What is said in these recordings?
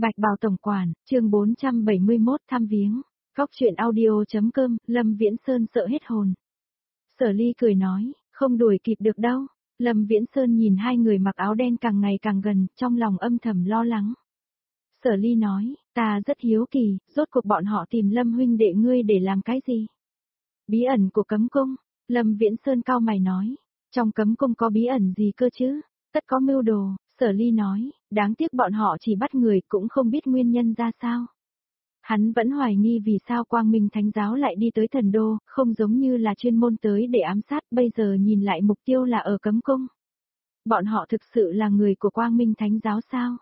Bạch Bào Tổng Quản, chương 471 thăm viếng. Góc truyện audio.com, Lâm Viễn Sơn sợ hết hồn. Sở Ly cười nói, không đuổi kịp được đâu. Lâm Viễn Sơn nhìn hai người mặc áo đen càng ngày càng gần, trong lòng âm thầm lo lắng. Sở Ly nói, ta rất hiếu kỳ, rốt cuộc bọn họ tìm Lâm huynh đệ ngươi để làm cái gì? Bí ẩn của cấm cung. Lâm Viễn Sơn cau mày nói, trong cấm cung có bí ẩn gì cơ chứ? Tất có mưu đồ. Sở Ly nói, đáng tiếc bọn họ chỉ bắt người cũng không biết nguyên nhân ra sao. Hắn vẫn hoài nghi vì sao Quang Minh Thánh Giáo lại đi tới thần đô, không giống như là chuyên môn tới để ám sát, bây giờ nhìn lại mục tiêu là ở cấm cung. Bọn họ thực sự là người của Quang Minh Thánh Giáo sao?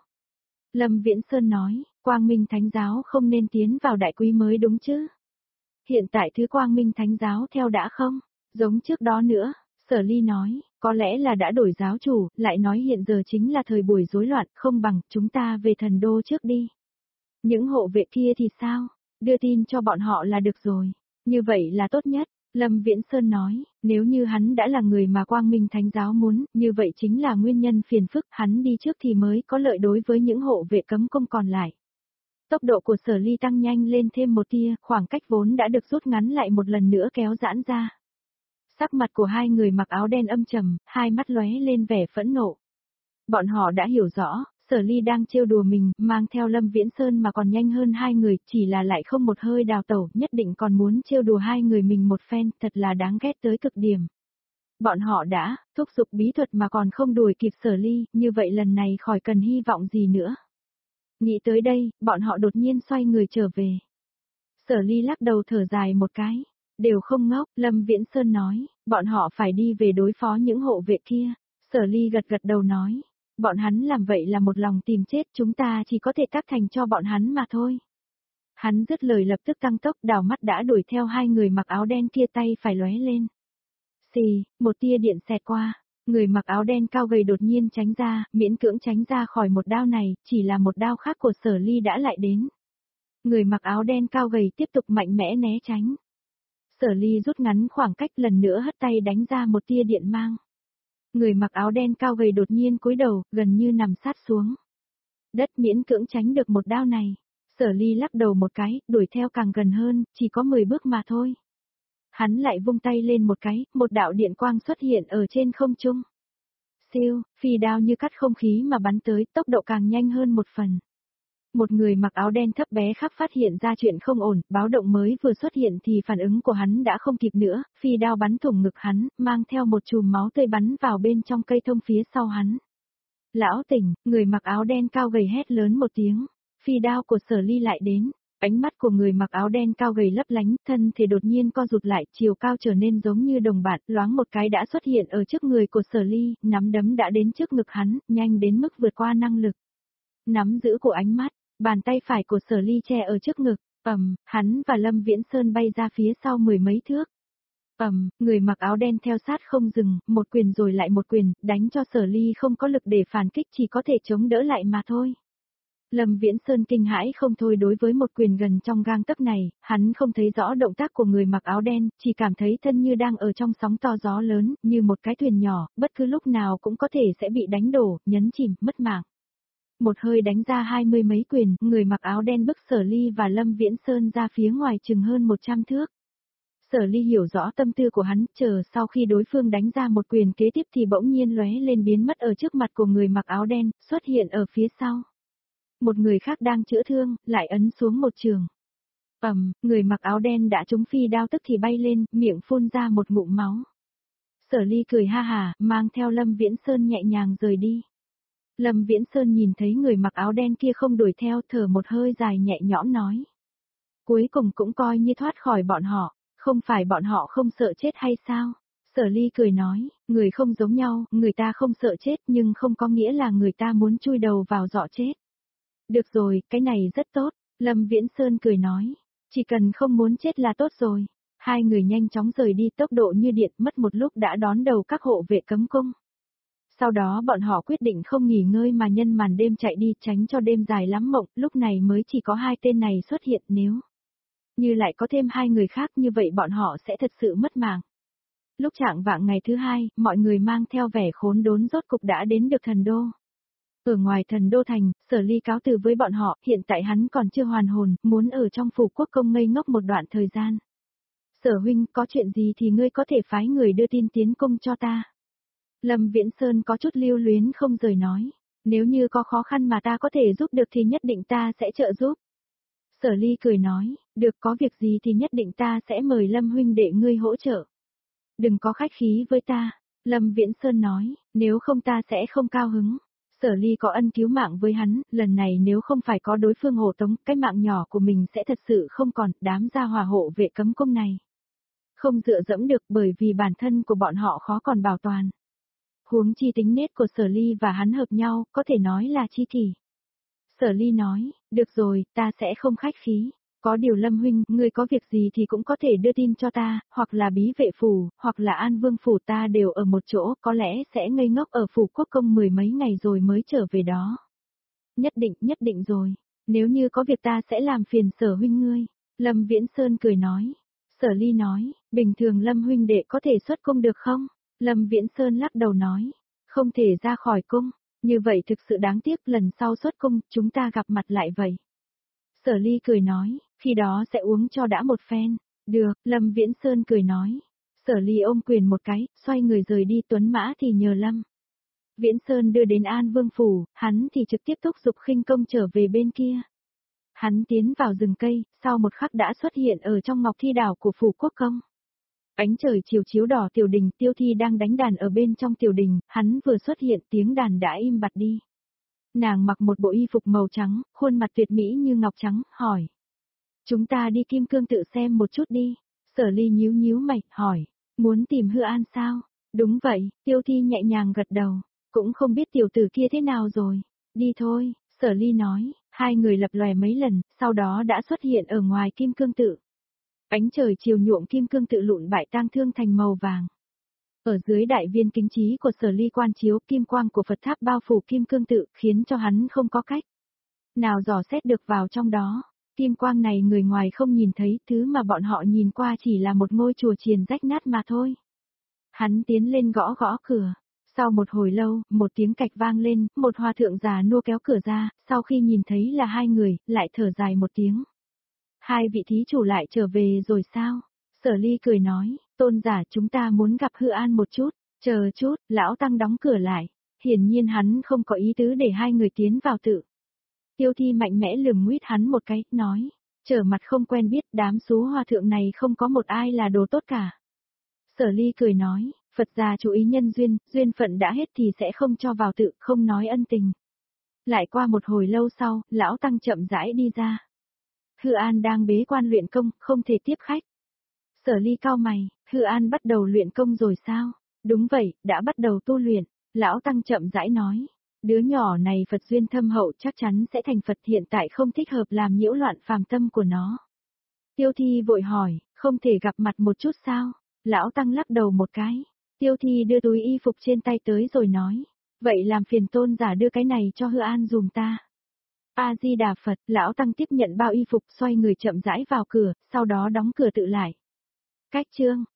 Lâm Viễn Sơn nói, Quang Minh Thánh Giáo không nên tiến vào đại quý mới đúng chứ? Hiện tại thứ Quang Minh Thánh Giáo theo đã không? Giống trước đó nữa. Sở Ly nói, có lẽ là đã đổi giáo chủ, lại nói hiện giờ chính là thời buổi rối loạn, không bằng chúng ta về thần đô trước đi. Những hộ vệ kia thì sao? Đưa tin cho bọn họ là được rồi. Như vậy là tốt nhất. Lâm Viễn Sơn nói, nếu như hắn đã là người mà Quang Minh Thánh Giáo muốn, như vậy chính là nguyên nhân phiền phức, hắn đi trước thì mới có lợi đối với những hộ vệ cấm cung còn lại. Tốc độ của Sở Ly tăng nhanh lên thêm một tia, khoảng cách vốn đã được rút ngắn lại một lần nữa kéo giãn ra. Sắc mặt của hai người mặc áo đen âm trầm, hai mắt lóe lên vẻ phẫn nộ. Bọn họ đã hiểu rõ, Sở Ly đang trêu đùa mình, mang theo Lâm Viễn Sơn mà còn nhanh hơn hai người, chỉ là lại không một hơi đào tẩu, nhất định còn muốn trêu đùa hai người mình một phen, thật là đáng ghét tới cực điểm. Bọn họ đã thúc giục bí thuật mà còn không đuổi kịp Sở Ly, như vậy lần này khỏi cần hy vọng gì nữa. Nghĩ tới đây, bọn họ đột nhiên xoay người trở về. Sở Ly lắc đầu thở dài một cái. Đều không ngốc, Lâm Viễn Sơn nói, bọn họ phải đi về đối phó những hộ vệ kia. Sở Ly gật gật đầu nói, bọn hắn làm vậy là một lòng tìm chết, chúng ta chỉ có thể tác thành cho bọn hắn mà thôi. Hắn dứt lời lập tức tăng tốc, đảo mắt đã đuổi theo hai người mặc áo đen kia, tay phải lóe lên. Xì, một tia điện xẹt qua, người mặc áo đen cao gầy đột nhiên tránh ra, miễn cưỡng tránh ra khỏi một đao này, chỉ là một đao khác của Sở Ly đã lại đến. Người mặc áo đen cao gầy tiếp tục mạnh mẽ né tránh. Sở Ly rút ngắn khoảng cách, lần nữa hất tay đánh ra một tia điện mang. Người mặc áo đen cao gầy đột nhiên cúi đầu, gần như nằm sát xuống. Đất miễn cưỡng tránh được một đao này. Sở Ly lắc đầu một cái, đuổi theo càng gần hơn, chỉ có 10 bước mà thôi. Hắn lại vung tay lên một cái, một đạo điện quang xuất hiện ở trên không trung. Siêu, phi đao như cắt không khí mà bắn tới, tốc độ càng nhanh hơn một phần. Một người mặc áo đen thấp bé khắp phát hiện ra chuyện không ổn, báo động mới vừa xuất hiện thì phản ứng của hắn đã không kịp nữa, phi đao bắn thủng ngực hắn, mang theo một chùm máu tươi bắn vào bên trong cây thông phía sau hắn. Lão tỉnh, người mặc áo đen cao gầy hét lớn một tiếng, phi đao của Sở Ly lại đến, ánh mắt của người mặc áo đen cao gầy lấp lánh, thân thể đột nhiên co rụt lại, chiều cao trở nên giống như đồng bạn, loáng một cái đã xuất hiện ở trước người của Sở Ly, nắm đấm đã đến trước ngực hắn, nhanh đến mức vượt qua năng lực. Nắm giữ của ánh mắt. Bàn tay phải của Sở Ly che ở trước ngực, hắn và Lâm Viễn Sơn bay ra phía sau 10 mấy thước. Người mặc áo đen theo sát không dừng, một quyền rồi lại một quyền, đánh cho Sở Ly không có lực để phản kích, chỉ có thể chống đỡ lại mà thôi. Lâm Viễn Sơn kinh hãi không thôi đối với một quyền gần trong gang tấc này, hắn không thấy rõ động tác của người mặc áo đen, chỉ cảm thấy thân như đang ở trong sóng to gió lớn, như một cái thuyền nhỏ, bất cứ lúc nào cũng có thể sẽ bị đánh đổ, nhấn chìm, mất mạng. Một hơi đánh ra 20 mấy quyền, người mặc áo đen bức Sở Ly và Lâm Viễn Sơn ra phía ngoài chừng hơn 100 thước. Sở Ly hiểu rõ tâm tư của hắn, chờ sau khi đối phương đánh ra một quyền kế tiếp thì bỗng nhiên lóe lên biến mất ở trước mặt của người mặc áo đen, xuất hiện ở phía sau. Một người khác đang chữa thương, lại ấn xuống một trường. Người mặc áo đen đã trúng phi đao tức thì bay lên, miệng phun ra một ngụm máu. Sở Ly cười ha hà, mang theo Lâm Viễn Sơn nhẹ nhàng rời đi. Lâm Viễn Sơn nhìn thấy người mặc áo đen kia không đuổi theo, thở một hơi dài nhẹ nhõm nói. Cuối cùng cũng coi như thoát khỏi bọn họ, không phải bọn họ không sợ chết hay sao? Sở Ly cười nói, người không giống nhau, người ta không sợ chết nhưng không có nghĩa là người ta muốn chui đầu vào giỏ chết. Được rồi, cái này rất tốt, Lâm Viễn Sơn cười nói, chỉ cần không muốn chết là tốt rồi. Hai người nhanh chóng rời đi, tốc độ như điện, mất một lúc đã đón đầu các hộ vệ cấm cung. Sau đó bọn họ quyết định không nghỉ ngơi mà nhân màn đêm chạy đi, tránh cho đêm dài lắm mộng, lúc này mới chỉ có hai tên này xuất hiện, nếu như lại có thêm hai người khác như vậy bọn họ sẽ thật sự mất mạng. Lúc chạng vạng ngày thứ hai, mọi người mang theo vẻ khốn đốn rốt cục đã đến được thần đô. Ở ngoài Thần Đô Thành, Sở Ly cáo từ với bọn họ, hiện tại hắn còn chưa hoàn hồn, muốn ở trong phủ quốc công ngây ngốc một đoạn thời gian. Sở huynh, có chuyện gì thì ngươi có thể phái người đưa tin tiến cung cho ta. Lâm Viễn Sơn có chút lưu luyến không rời nói, nếu như có khó khăn mà ta có thể giúp được thì nhất định ta sẽ trợ giúp. Sở Ly cười nói, được, có việc gì thì nhất định ta sẽ mời Lâm huynh để ngươi hỗ trợ. Đừng có khách khí với ta, Lâm Viễn Sơn nói, nếu không ta sẽ không cao hứng. Sở Ly có ân cứu mạng với hắn, lần này nếu không phải có đối phương hộ tống, cái mạng nhỏ của mình sẽ thật sự không còn, đám gia hỏa hộ vệ cấm cung này. Không dựa dẫm được bởi vì bản thân của bọn họ khó còn bảo toàn. Huống chi tính nết của Sở Ly và hắn hợp nhau, có thể nói là chi kỷ. Sở Ly nói, được rồi, ta sẽ không khách khí. Có điều Lâm huynh, ngươi có việc gì thì cũng có thể đưa tin cho ta, hoặc là bí vệ phủ, hoặc là An Vương phủ, ta đều ở một chỗ, có lẽ sẽ ngây ngốc ở phủ quốc công 10 mấy ngày rồi mới trở về đó. Nhất định rồi. Nếu như có việc ta sẽ làm phiền Sở huynh ngươi. Lâm Viễn Sơn cười nói. Sở Ly nói, bình thường Lâm huynh đệ có thể xuất cung được không? Lâm Viễn Sơn lắc đầu nói, không thể ra khỏi cung. Như vậy thực sự đáng tiếc, lần sau xuất cung, chúng ta gặp mặt lại vậy. Sở Ly cười nói, khi đó sẽ uống cho đã một phen. Được, Lâm Viễn Sơn cười nói. Sở Ly ôm quyền một cái, xoay người rời đi, tuấn mã thì nhờ Lâm Viễn Sơn đưa đến An Vương phủ, hắn thì trực tiếp thúc giục khinh công trở về bên kia. Hắn tiến vào rừng cây, sau một khắc đã xuất hiện ở trong ngọc thi đảo của phủ quốc công. Ánh trời chiều chiếu đỏ tiểu đình, Tiêu Thi đang đánh đàn ở bên trong tiểu đình, hắn vừa xuất hiện tiếng đàn đã im bặt đi. Nàng mặc một bộ y phục màu trắng, khuôn mặt tuyệt mỹ như ngọc trắng, hỏi. Chúng ta đi Kim Cương tự xem một chút đi. Sở Ly nhíu nhíu mày, hỏi. Muốn tìm Hư An sao? Đúng vậy, Tiêu Thi nhẹ nhàng gật đầu. Cũng không biết tiểu tử kia thế nào rồi. Đi thôi, Sở Ly nói. Hai người lập lòe mấy lần, sau đó đã xuất hiện ở ngoài Kim Cương tự. Ánh trời chiều nhuộm Kim Cương tự lụn bại tang thương thành màu vàng. Ở dưới đại viên kính trí của Sở Ly quan chiếu, kim quang của Phật tháp bao phủ Kim Cương tự, khiến cho hắn không có cách nào dò xét được vào trong đó. Kim quang này người ngoài không nhìn thấy, thứ mà bọn họ nhìn qua chỉ là một ngôi chùa chiền rách nát mà thôi. Hắn tiến lên gõ gõ cửa. Sau một hồi lâu, một tiếng cạch vang lên, một hòa thượng già nua kéo cửa ra, sau khi nhìn thấy là hai người, lại thở dài một tiếng. Hai vị thí chủ lại trở về rồi sao? Sở Ly cười nói, tôn giả, chúng ta muốn gặp Hư An một chút, chờ chút, lão tăng đóng cửa lại. Hiển nhiên hắn không có ý tứ để hai người tiến vào tự. Tiêu Thi mạnh mẽ lườm nguyết hắn một cái, nói, trở mặt không quen biết, đám số hòa thượng này không có một ai là đồ tốt cả. Sở Ly cười nói, Phật gia chú ý nhân duyên, duyên phận đã hết thì sẽ không cho vào tự, không nói ân tình. Lại qua một hồi lâu sau, lão tăng chậm rãi đi ra. Hư An đang bế quan luyện công, không thể tiếp khách. Sở Ly cau mày, Hư An bắt đầu luyện công rồi sao? Đúng vậy, đã bắt đầu tu luyện. Lão tăng chậm rãi nói, đứa nhỏ này Phật duyên thâm hậu chắc chắn sẽ thành Phật, hiện tại không thích hợp làm nhiễu loạn phàm tâm của nó. Tiêu Thi vội hỏi, không thể gặp mặt một chút sao? Lão tăng lắc đầu một cái. Tiêu Thi đưa túi y phục trên tay tới rồi nói, vậy làm phiền tôn giả đưa cái này cho Hư An dùm ta. A-di-đà Phật, lão tăng tiếp nhận bao y phục, xoay người chậm rãi vào cửa, sau đó đóng cửa tự lại. Cách chương